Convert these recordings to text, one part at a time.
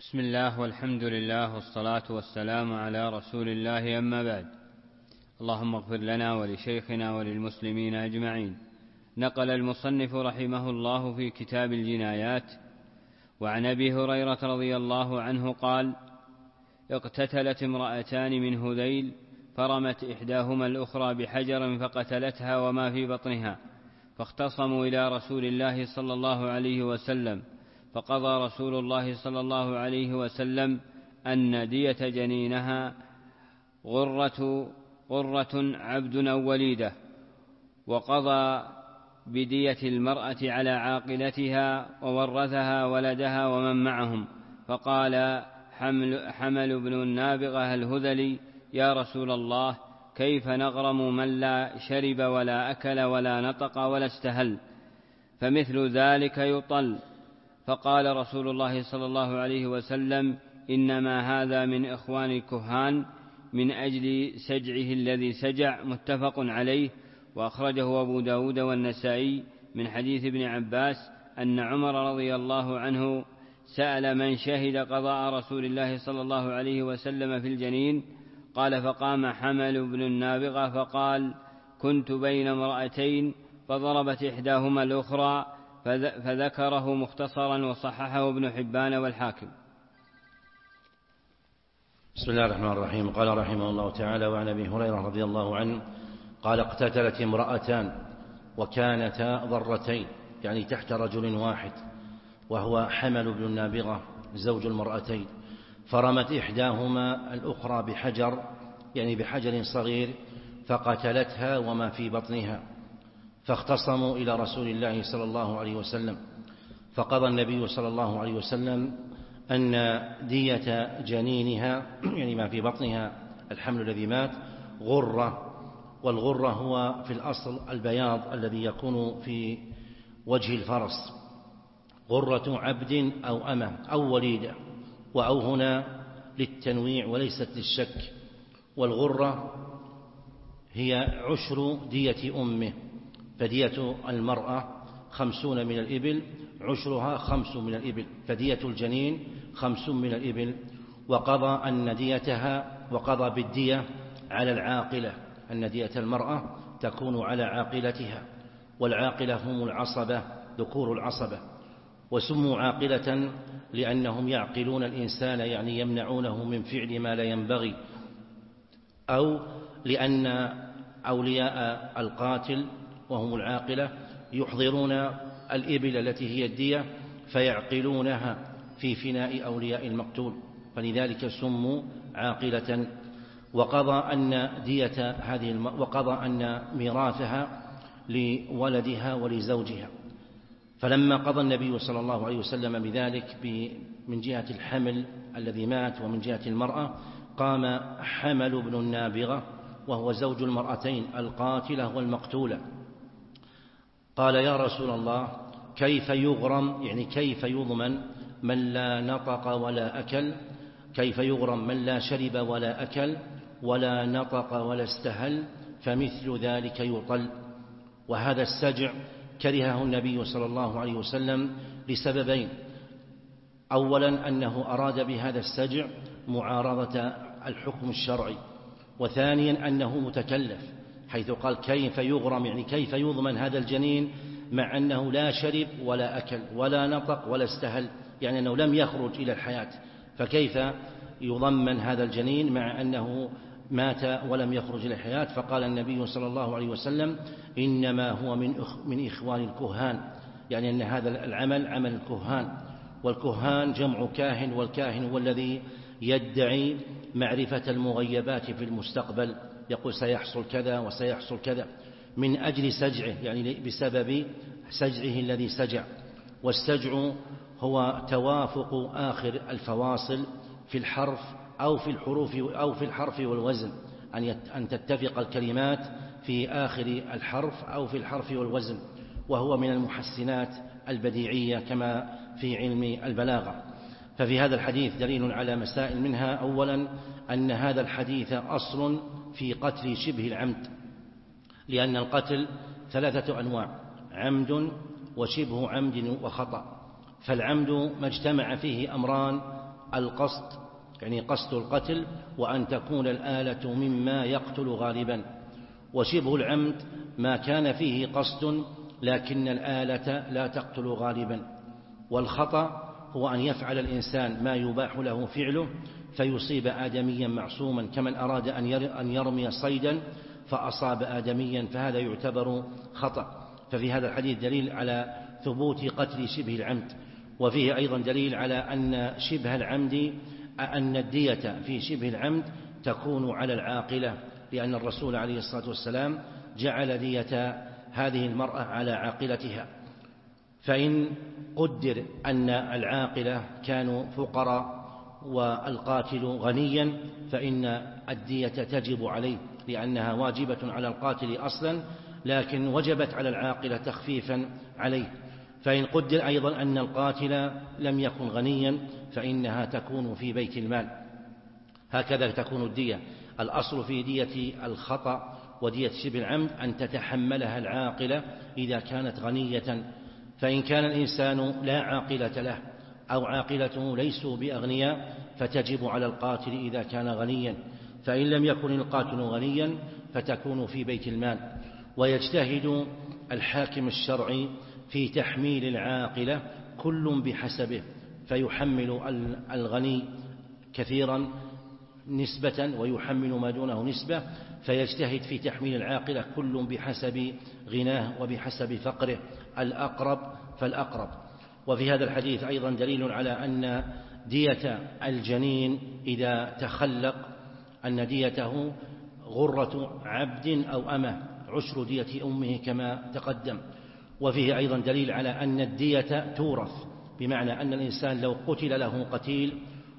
بسم الله والحمد لله والصلاة والسلام على رسول الله، أما بعد. اللهم اغفر لنا ولشيخنا وللمسلمين أجمعين. نقل المصنف رحمه الله في كتاب الجنايات وعن أبي هريرة رضي الله عنه قال: اقتتلت امرأتان من هذيل فرمت إحداهما الأخرى بحجر فقتلتها وما في بطنها، فاختصموا إلى رسول الله صلى الله عليه وسلم، فقضى رسول الله صلى الله عليه وسلم أن دية جنينها غرة عبد أو وليدة، وقضى بدية المرأة على عاقلتها وورثها ولدها ومن معهم. فقال حمل بن النابغة الهذلي: يا رسول الله، كيف نغرم من لا شرب ولا أكل ولا نطق ولا استهل؟ فمثل ذلك يطل. فقال رسول الله صلى الله عليه وسلم: إنما هذا من إخوان الكهان من أجل سجعه الذي سجع. متفق عليه، وأخرجه أبو داود والنسائي من حديث ابن عباس أن عمر رضي الله عنه سأل من شهد قضاء رسول الله صلى الله عليه وسلم في الجنين، قال: فقام حمل بن النابغة فقال: كنت بين امرأتين فضربت إحداهما الأخرى، فذكره مختصرا وصححه ابن حبان والحاكم. بسم الله الرحمن الرحيم. قال رحمه الله تعالى: وعن أبي هريرة رضي الله عنه قال: اقتتلت امرأتان وكانتا ضرتين، يعني تحت رجل واحد، وهو حمل بن النابغة زوج المرأتين، فرمت إحداهما الأخرى بحجر، يعني بحجر صغير، فقتلتها وما في بطنها، فاختصموا إلى رسول الله صلى الله عليه وسلم، فقضى النبي صلى الله عليه وسلم أن دية جنينها، يعني ما في بطنها الحمل الذي مات، غرة، والغرة هو في الأصل البياض الذي يكون في وجه الفرس، غرة عبد أو أمة أو وليدة، وأو هنا للتنويع وليست للشك. والغرة هي عشر دية أمه، فدية المرأة 50 من الإبل، عشرها 5 من الإبل، فدية الجنين 5 من الإبل. وقضى أن ديتها، وقضى بالدية على العاقلة، أن دية المرأة تكون على عاقلتها، والعاقلة هم العصبة، ذكور العصبة، وسموا عاقلة لأنهم يعقلون الإنسان، يعني يمنعونه من فعل ما لا ينبغي، أو لأن أولياء القاتل وهم العاقلة يحضرون الإبل التي هي الدية فيعقلونها في فناء أولياء المقتول، فلذلك سموا عاقلة. وقضى أن ميراثها لولدها ولزوجها. فلما قضى النبي صلى الله عليه وسلم بذلك من جهة الحمل الذي مات ومن جهة المرأة، قام حمل بن النابغة وهو زوج المرأتين القاتلة والمقتولة، قال: يا رسول الله، كيف يغرم، يعني كيف يضمن من لا نطق ولا أكل، كيف يغرم من لا شرب ولا أكل ولا نطق ولا استهل؟ فمثل ذلك يطل. وهذا السجع كرهه النبي صلى الله عليه وسلم لسببين: أولا أنه أراد بهذا السجع معارضة الحكم الشرعي، وثانيا أنه متكلف، حيث قال كيف يغرم، يعني كيف يضمن هذا الجنين مع أنه لا شرب ولا أكل ولا نطق ولا استهل، يعني أنه لم يخرج إلى الحياة، فكيف يضمن هذا الجنين مع أنه مات ولم يخرج إلى الحياة؟ فقال النبي صلى الله عليه وسلم: إنما هو من إخوان الكهان، يعني أن هذا العمل عمل الكهان، والكهان جمع كاهن، والكاهن هو الذي يدعي معرفة المغيبات في المستقبل، يقول سيحصل كذا وسيحصل كذا من أجل سجعه، يعني بسبب سجعه الذي سجع. والسجع هو توافق آخر الفواصل في الحرف أو في الحروف أو في الحرف والوزن، أن تتفق الكلمات في آخر الحرف أو في الحرف والوزن، وهو من المحسنات البديعية كما في علم البلاغة. ففي هذا الحديث دليل على مسائل، منها أولا أن هذا الحديث أصل في قتل شبه العمد، لأن القتل 3 أنواع: عمد وشبه عمد وخطأ. فالعمد ما اجتمع فيه أمران القصد يعني قصد القتل، وأن تكون الآلة مما يقتل غالبا. وشبه العمد ما كان فيه قصد لكن الآلة لا تقتل غالبا. والخطأ هو أن يفعل الإنسان ما يباح له فعله فيصيب آدميا معصوما، كمن أراد أن يرمي صيدا فأصاب آدميا، فهذا يعتبر خطأ. ففي هذا الحديث دليل على ثبوت قتل شبه العمد. وفيه أيضا دليل على أن شبه العمد أن الدية في شبه العمد تكون على العاقلة، لأن الرسول عليه الصلاة والسلام جعل دية هذه المرأة على عاقلتها. فإن قدر أن العاقلة كانوا فقراء والقاتل غنيا فإن الدية تجب عليه، لأنها واجبة على القاتل أصلا لكن وجبت على العاقلة تخفيفا عليه. فإن قدر أيضا أن القاتل لم يكن غنيا فإنها تكون في بيت المال. هكذا تكون الدية. الأصل في دية الخطأ ودية شبه العمد أن تتحملها العاقلة إذا كانت غنية. فإن كان الإنسان لا عاقلة له أو عاقلته ليسوا بأغنياء فتجب على القاتل إذا كان غنيا. فإن لم يكن القاتل غنيا فتكون في بيت المال. ويجتهد الحاكم الشرعي في تحميل العاقلة كل بحسبه، فيحمل الغني كثيرا نسبة ويحمل ما دونه نسبة، فيجتهد في تحميل العاقلة كل بحسب غناه وبحسب فقره، الأقرب فالأقرب. وفي هذا الحديث أيضا دليل على أن دية الجنين إذا تخلق أن ديته غرة عبد أو أمة 10 دية أمه كما تقدم. وفيه أيضا دليل على أن الدية تورث، بمعنى أن الإنسان لو قتل له قتيل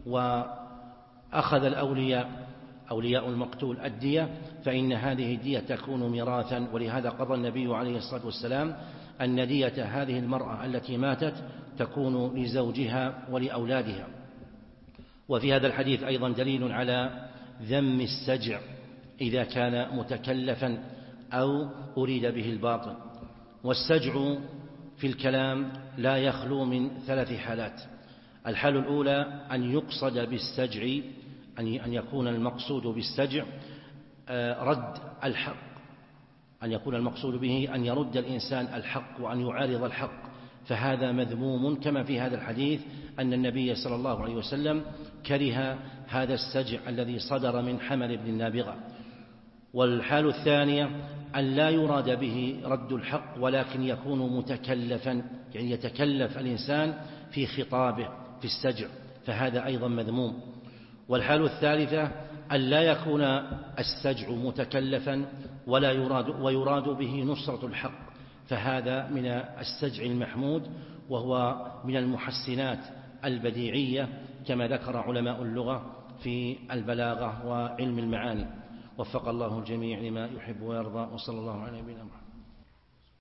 وأخذ أولياء المقتول الدية فإن هذه الدية تكون ميراثا. ولهذا قضى النبي عليه الصلاة والسلام أن دية هذه المرأة التي ماتت تكون لزوجها ولأولادها. وفي هذا الحديث أيضا دليل على ذم السجع إذا كان متكلفا أو أريد به الباطل. والسجع في الكلام لا يخلو من 3 حالات. الحالة الأولى أن يقصد بالسجع، أن يكون المقصود بالسجع رد الحق، أن يكون المقصود به أن يرد الإنسان الحق وأن يعارض الحق، فهذا مذموم، كما في هذا الحديث أن النبي صلى الله عليه وسلم كره هذا السجع الذي صدر من حمل ابن النابغة. والحال الثانية أن لا يراد به رد الحق ولكن يكون متكلفا، يعني يتكلف الإنسان في خطابه في السجع، فهذا أيضا مذموم. والحال الثالثة أن لا يكون السجع متكلفا ويراد به نصرة الحق، فهذا من السجع المحمود وهو من المحسنات البديعية كما ذكر علماء اللغة في البلاغة وعلم المعاني. وفق الله الجميع لما يحب ويرضى، وصلى الله على نبينا محمد.